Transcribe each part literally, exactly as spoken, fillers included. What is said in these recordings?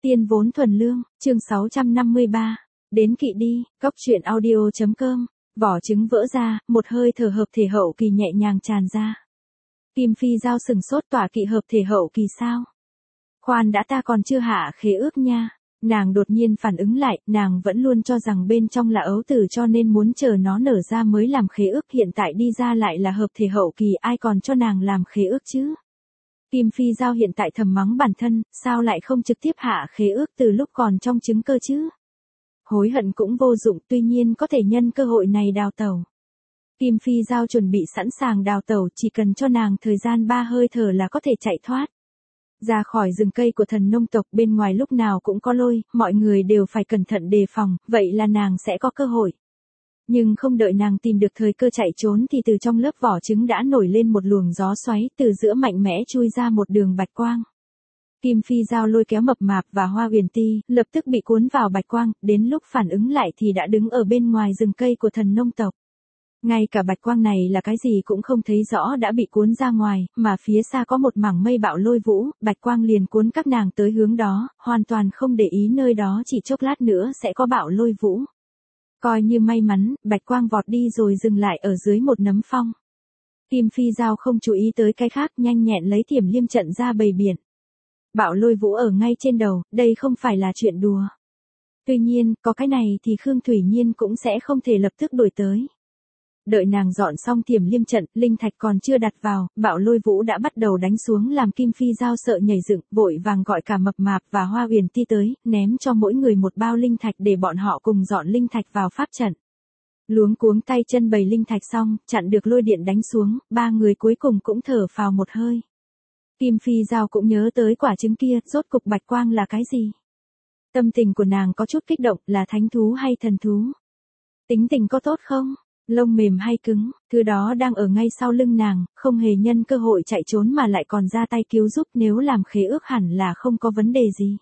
Tiên vốn thuần lương, chương sáu trăm năm mươi ba. Đến kỵ đi, cóc truyện audio.com. Vỏ trứng vỡ ra, một hơi thở hợp thể hậu kỳ nhẹ nhàng tràn ra. Kim Phi Giao sừng sốt, tỏa kỵ hợp thể hậu kỳ sao? Khoan đã, ta còn chưa hạ khế ước nha. Nàng đột nhiên phản ứng lại, nàng vẫn luôn cho rằng bên trong là ấu tử cho nên muốn chờ nó nở ra mới làm khế ước, hiện tại đi ra lại là hợp thể hậu kỳ, ai còn cho nàng làm khế ước chứ? Kim Phi Giao hiện tại thầm mắng bản thân, sao lại không trực tiếp hạ khế ước từ lúc còn trong trứng cơ chứ? Hối hận cũng vô dụng, tuy nhiên có thể nhân cơ hội này đào tẩu. Kim Phi Giao chuẩn bị sẵn sàng đào tẩu, chỉ cần cho nàng thời gian ba hơi thở là có thể chạy thoát. Ra khỏi rừng cây của thần nông tộc, bên ngoài lúc nào cũng có lôi, mọi người đều phải cẩn thận đề phòng, vậy là nàng sẽ có cơ hội. Nhưng không đợi nàng tìm được thời cơ chạy trốn thì từ trong lớp vỏ trứng đã nổi lên một luồng gió xoáy, từ giữa mạnh mẽ chui ra một đường bạch quang. Kim Phi Giao lôi kéo Mập Mạp và Hoa Huyền Ti, lập tức bị cuốn vào bạch quang, đến lúc phản ứng lại thì đã đứng ở bên ngoài rừng cây của thần nông tộc. Ngay cả bạch quang này là cái gì cũng không thấy rõ đã bị cuốn ra ngoài, mà phía xa có một mảng mây bạo lôi vũ, bạch quang liền cuốn các nàng tới hướng đó, hoàn toàn không để ý nơi đó chỉ chốc lát nữa sẽ có bạo lôi vũ. Coi như may mắn, bạch quang vọt đi rồi dừng lại ở dưới một nấm phong. Kim Phi Giao không chú ý tới cái khác, nhanh nhẹn lấy Thiểm Liêm trận ra bày biển. Bạo lôi vũ ở ngay trên đầu, đây không phải là chuyện đùa. Tuy nhiên, có cái này thì Khương Thủy Nhiên cũng sẽ không thể lập tức đuổi tới. Đợi nàng dọn xong Thiểm Liêm trận, linh thạch còn chưa đặt vào, bạo lôi vũ đã bắt đầu đánh xuống làm Kim Phi Giao sợ nhảy dựng, vội vàng gọi cả Mập Mạp và Hoa Huyền Ti tới, ném cho mỗi người một bao linh thạch để bọn họ cùng dọn linh thạch vào pháp trận. Luống cuống tay chân bày linh thạch xong, chặn được lôi điện đánh xuống, ba người cuối cùng cũng thở phào một hơi. Kim Phi Giao cũng nhớ tới quả trứng kia, rốt cục bạch quang là cái gì? Tâm tình của nàng có chút kích động, là thánh thú hay thần thú? Tính tình có tốt không? Lông mềm hay cứng, thứ đó đang ở ngay sau lưng nàng, không hề nhân cơ hội chạy trốn mà lại còn ra tay cứu giúp, nếu làm khế ước hẳn là không có vấn đề gì.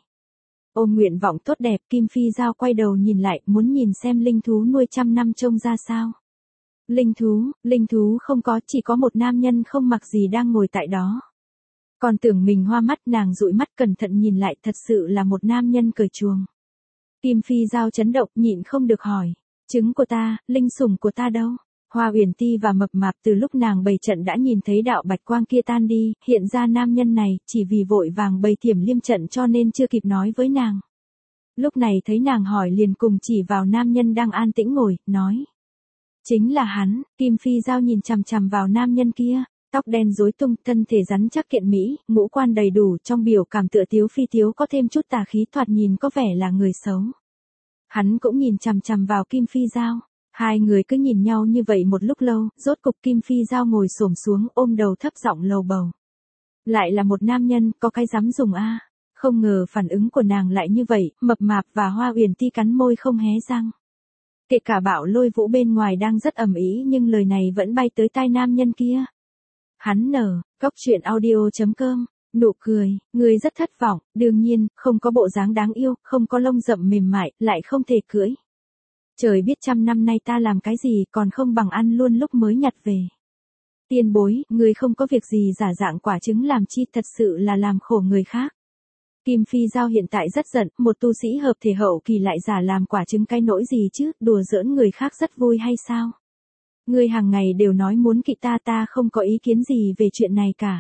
Ôm nguyện vọng tốt đẹp, Kim Phi Giao quay đầu nhìn lại, muốn nhìn xem linh thú nuôi trăm năm trông ra sao. Linh thú, linh thú không có, chỉ có một nam nhân không mặc gì đang ngồi tại đó. Còn tưởng mình hoa mắt, nàng dụi mắt cẩn thận nhìn lại, thật sự là một nam nhân cởi chuồng. Kim Phi Giao chấn động, nhịn không được hỏi. Trứng của ta, linh sủng của ta đâu? Hoa Huyền Ti và Mập Mạp từ lúc nàng bày trận đã nhìn thấy đạo bạch quang kia tan đi, hiện ra nam nhân này, chỉ vì vội vàng bày Thiểm Liêm trận cho nên chưa kịp nói với nàng. Lúc này thấy nàng hỏi liền cùng chỉ vào nam nhân đang an tĩnh ngồi, nói. Chính là hắn. Kim Phi Giao nhìn chằm chằm vào nam nhân kia, tóc đen rối tung, thân thể rắn chắc kiện mỹ, ngũ quan đầy đủ, trong biểu cảm tựa tiếu phi tiếu có thêm chút tà khí, thoạt nhìn có vẻ là người xấu. Hắn cũng nhìn chằm chằm vào Kim Phi Giao. Hai người cứ nhìn nhau như vậy một lúc lâu, rốt cục Kim Phi Giao ngồi xổm xuống, ôm đầu thấp giọng lầu bầu. Lại là một nam nhân, có cái dám dùng a. Không ngờ phản ứng của nàng lại như vậy, Mập Mạp và Hoa Huyền Ti cắn môi không hé răng. Kể cả bạo lôi vũ bên ngoài đang rất ầm ĩ nhưng lời này vẫn bay tới tai nam nhân kia. Hắn nở, cóc truyện audio.com. Nụ cười, người rất thất vọng, đương nhiên, không có bộ dáng đáng yêu, không có lông rậm mềm mại, lại không thể cưỡi. Trời biết trăm năm nay ta làm cái gì còn không bằng ăn luôn lúc mới nhặt về. Tiên bối, người không có việc gì giả dạng quả trứng làm chi, thật sự là làm khổ người khác. Kim Phi Giao hiện tại rất giận, một tu sĩ hợp thể hậu kỳ lại giả làm quả trứng, cái nỗi gì chứ, đùa giỡn người khác rất vui hay sao? Người hàng ngày đều nói muốn kỵ ta, ta không có ý kiến gì về chuyện này cả.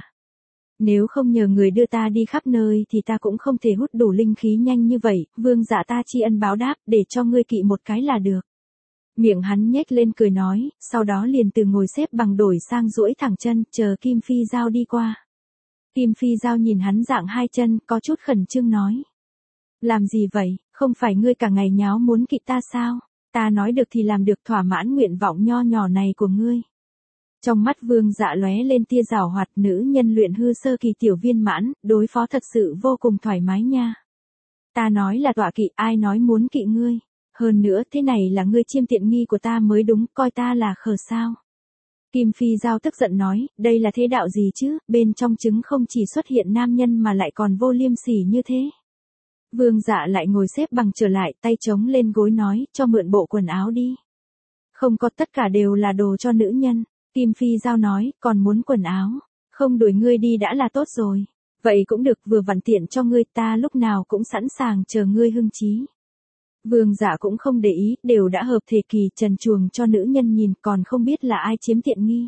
Nếu không nhờ người đưa ta đi khắp nơi thì ta cũng không thể hút đủ linh khí nhanh như vậy, vương giả ta tri ân báo đáp, để cho ngươi kỵ một cái là được. Miệng hắn nhếch lên cười nói, sau đó liền từ ngồi xếp bằng đổi sang duỗi thẳng chân, chờ Kim Phi Giao đi qua. Kim Phi Giao nhìn hắn dạng hai chân, có chút khẩn trương nói. Làm gì vậy, không phải ngươi cả ngày nháo muốn kỵ ta sao? Ta nói được thì làm được, thỏa mãn nguyện vọng nho nhỏ này của ngươi. Trong mắt Vương Dạ lóe lên tia giảo hoạt, nữ nhân luyện hư sơ kỳ tiểu viên mãn, đối phó thật sự vô cùng thoải mái nha. Ta nói là tọa kỵ, ai nói muốn kỵ ngươi. Hơn nữa, thế này là ngươi chiêm tiện nghi của ta mới đúng, coi ta là khờ sao. Kim Phi Giao tức giận nói, đây là thế đạo gì chứ, bên trong trứng không chỉ xuất hiện nam nhân mà lại còn vô liêm sỉ như thế. Vương Dạ lại ngồi xếp bằng trở lại, tay chống lên gối nói, cho mượn bộ quần áo đi. Không có, tất cả đều là đồ cho nữ nhân. Kim Phi Giao nói, còn muốn quần áo, không đuổi ngươi đi đã là tốt rồi. Vậy cũng được, vừa vặn tiện cho ngươi, ta lúc nào cũng sẵn sàng chờ ngươi hưng trí. Vương Dạ cũng không để ý, đều đã hợp thể kỳ, trần truồng cho nữ nhân nhìn, còn không biết là ai chiếm tiện nghi.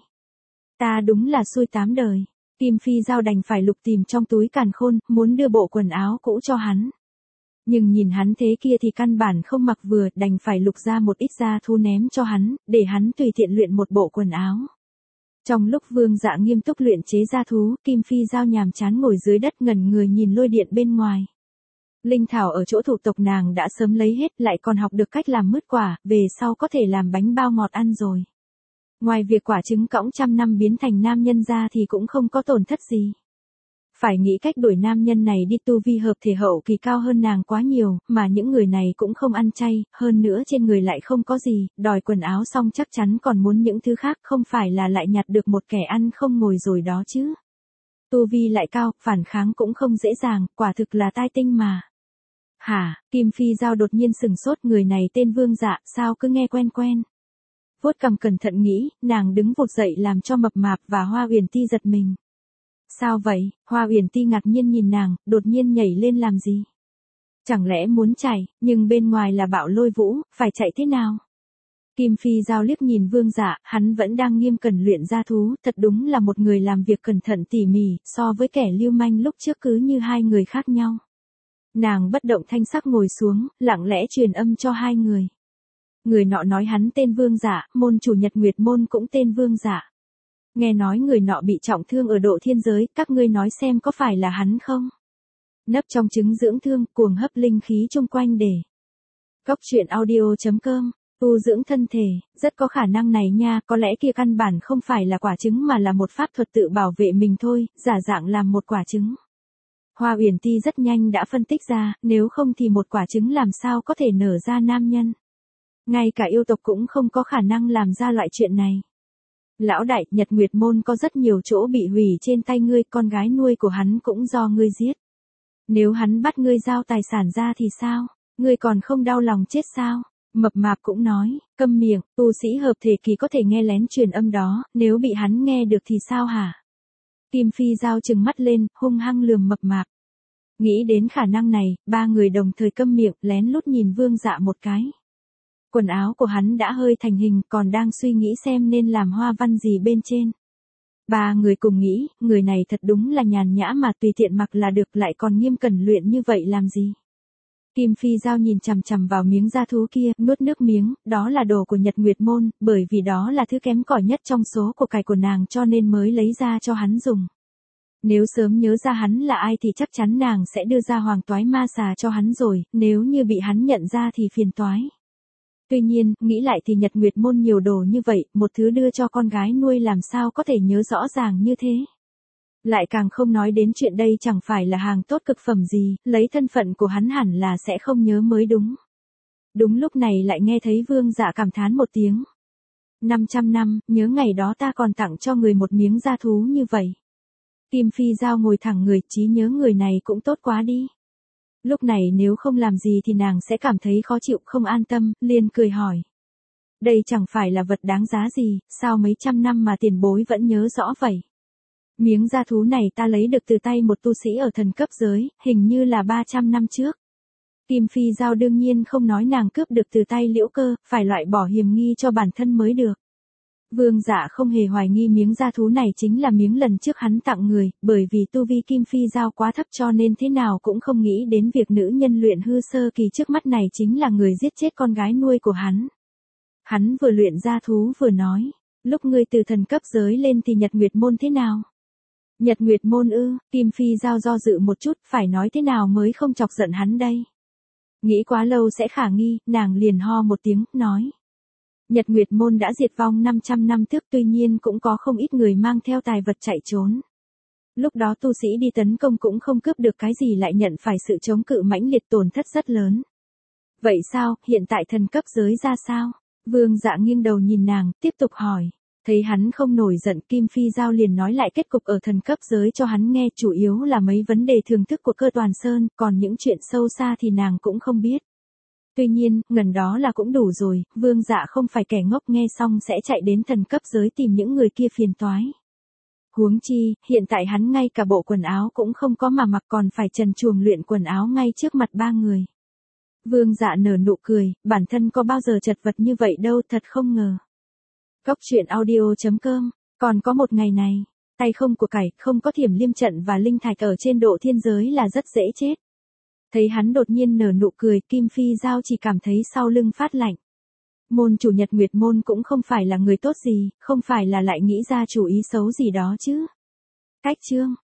Ta đúng là xui tám đời. Kim Phi Giao đành phải lục tìm trong túi càn khôn, muốn đưa bộ quần áo cũ cho hắn. Nhưng nhìn hắn thế kia thì căn bản không mặc vừa, đành phải lục ra một ít da thú ném cho hắn, để hắn tùy tiện luyện một bộ quần áo. Trong lúc Vương Dạ nghiêm túc luyện chế da thú, Kim Phi Giao nhàm chán ngồi dưới đất ngẩn người nhìn lôi điện bên ngoài. Linh thảo ở chỗ thủ tộc nàng đã sớm lấy hết, lại còn học được cách làm mứt quả, về sau có thể làm bánh bao ngọt ăn rồi. Ngoài việc quả trứng cõng trăm năm biến thành nam nhân ra thì cũng không có tổn thất gì. Phải nghĩ cách đuổi nam nhân này đi, tu vi hợp thể hậu kỳ cao hơn nàng quá nhiều, mà những người này cũng không ăn chay, hơn nữa trên người lại không có gì, đòi quần áo xong chắc chắn còn muốn những thứ khác, không phải là lại nhặt được một kẻ ăn không ngồi rồi đó chứ. Tu vi lại cao, phản kháng cũng không dễ dàng, quả thực là tai tinh mà. Hả, Kim Phi Giao đột nhiên sừng sốt, người này tên Vương Dạ, sao cứ nghe quen quen. Vuốt cằm cẩn thận nghĩ, nàng đứng vụt dậy làm cho Mập Mạp và Hoa Uyển Ti giật mình. Sao vậy? Hoa Uyển Ti ngạc nhiên nhìn nàng, đột nhiên nhảy lên làm gì? Chẳng lẽ muốn chạy, nhưng bên ngoài là bạo lôi vũ, phải chạy thế nào? Kim Phi Giao liếc nhìn Vương Dạ, hắn vẫn đang nghiêm cẩn luyện gia thú, thật đúng là một người làm việc cẩn thận tỉ mỉ, so với kẻ lưu manh lúc trước cứ như hai người khác nhau. Nàng bất động thanh sắc ngồi xuống, lặng lẽ truyền âm cho hai người. Người nọ nói hắn tên Vương Dạ, môn chủ Nhật Nguyệt môn cũng tên Vương Dạ. Nghe nói người nọ bị trọng thương ở độ thiên giới, các ngươi nói xem có phải là hắn không? Nấp trong trứng dưỡng thương, cuồng hấp linh khí chung quanh để. Cốc truyện audio chấm com, tu dưỡng thân thể, rất có khả năng này nha, có lẽ kia căn bản không phải là quả trứng mà là một pháp thuật tự bảo vệ mình thôi, giả dạng làm một quả trứng. Hoa Uyển Ti rất nhanh đã phân tích ra, nếu không thì một quả trứng làm sao có thể nở ra nam nhân. Ngay cả yêu tộc cũng không có khả năng làm ra loại chuyện này. Lão đại, Nhật Nguyệt môn có rất nhiều chỗ bị hủy trên tay ngươi, con gái nuôi của hắn cũng do ngươi giết. Nếu hắn bắt ngươi giao tài sản ra thì sao? Ngươi còn không đau lòng chết sao? Mập Mạp cũng nói, câm miệng, tu sĩ hợp thể kỳ có thể nghe lén truyền âm đó, nếu bị hắn nghe được thì sao hả? Kim Phi Giao trừng mắt lên, hung hăng lườm Mập Mạp. Nghĩ đến khả năng này, ba người đồng thời câm miệng, lén lút nhìn Vương Dạ một cái. Quần áo của hắn đã hơi thành hình, còn đang suy nghĩ xem nên làm hoa văn gì bên trên. Ba người cùng nghĩ, người này thật đúng là nhàn nhã mà tùy tiện mặc là được, lại còn nghiêm cẩn luyện như vậy làm gì. Kim Phi Giao nhìn chằm chằm vào miếng da thú kia, nuốt nước miếng, đó là đồ của Nhật Nguyệt môn, bởi vì đó là thứ kém cỏi nhất trong số của cải của nàng cho nên mới lấy ra cho hắn dùng. Nếu sớm nhớ ra hắn là ai thì chắc chắn nàng sẽ đưa ra hoàng toái ma xà cho hắn rồi, nếu như bị hắn nhận ra thì phiền toái. Tuy nhiên, nghĩ lại thì Nhật Nguyệt môn nhiều đồ như vậy, một thứ đưa cho con gái nuôi làm sao có thể nhớ rõ ràng như thế. Lại càng không nói đến chuyện đây chẳng phải là hàng tốt cực phẩm gì, lấy thân phận của hắn hẳn là sẽ không nhớ mới đúng. Đúng lúc này lại nghe thấy Vương Dạ cảm thán một tiếng. năm trăm năm, nhớ ngày đó ta còn tặng cho người một miếng da thú như vậy. Kim Phi Giao ngồi thẳng người, trí nhớ người này cũng tốt quá đi. Lúc này nếu không làm gì thì nàng sẽ cảm thấy khó chịu, không an tâm, liền cười hỏi. Đây chẳng phải là vật đáng giá gì, sao mấy trăm năm mà tiền bối vẫn nhớ rõ vậy? Miếng da thú này ta lấy được từ tay một tu sĩ ở thần cấp giới, hình như là ba trăm năm trước. Kim Phi Giao đương nhiên không nói nàng cướp được từ tay Liễu Cơ, phải loại bỏ hiểm nghi cho bản thân mới được. Vương Dạ không hề hoài nghi miếng da thú này chính là miếng lần trước hắn tặng người, bởi vì tu vi Kim Phi Giao quá thấp cho nên thế nào cũng không nghĩ đến việc nữ nhân luyện hư sơ kỳ trước mắt này chính là người giết chết con gái nuôi của hắn. Hắn vừa luyện da thú vừa nói, lúc ngươi từ thần cấp giới lên thì Nhật Nguyệt môn thế nào? Nhật Nguyệt môn ư? Kim Phi Giao do dự một chút, phải nói thế nào mới không chọc giận hắn đây? Nghĩ quá lâu sẽ khả nghi, nàng liền ho một tiếng, nói. Nhật Nguyệt môn đã diệt vong năm trăm năm trước, tuy nhiên cũng có không ít người mang theo tài vật chạy trốn. Lúc đó tu sĩ đi tấn công cũng không cướp được cái gì, lại nhận phải sự chống cự mãnh liệt, tổn thất rất lớn. Vậy sao, hiện tại thần cấp giới ra sao? Vương Dạ nghiêng đầu nhìn nàng, tiếp tục hỏi. Thấy hắn không nổi giận, Kim Phi Giao liền nói lại kết cục ở thần cấp giới cho hắn nghe, chủ yếu là mấy vấn đề thường thức của Cơ Toàn Sơn, còn những chuyện sâu xa thì nàng cũng không biết. Tuy nhiên, ngần đó là cũng đủ rồi, Vương Dạ không phải kẻ ngốc, nghe xong sẽ chạy đến thần cấp giới tìm những người kia phiền toái. Huống chi, hiện tại hắn ngay cả bộ quần áo cũng không có mà mặc còn phải trần truồng luyện quần áo ngay trước mặt ba người. Vương Dạ nở nụ cười, bản thân có bao giờ chật vật như vậy đâu, thật không ngờ. Cốc truyện audio chấm com, còn có một ngày này, tay không của cải, không có thiểm liêm trận và linh thạch ở trên độ thiên giới là rất dễ chết. Thấy hắn đột nhiên nở nụ cười, Kim Phi Giao chỉ cảm thấy sau lưng phát lạnh. Môn chủ Nhật Nguyệt Môn cũng không phải là người tốt gì, không phải là lại nghĩ ra chủ ý xấu gì đó chứ. Cách chương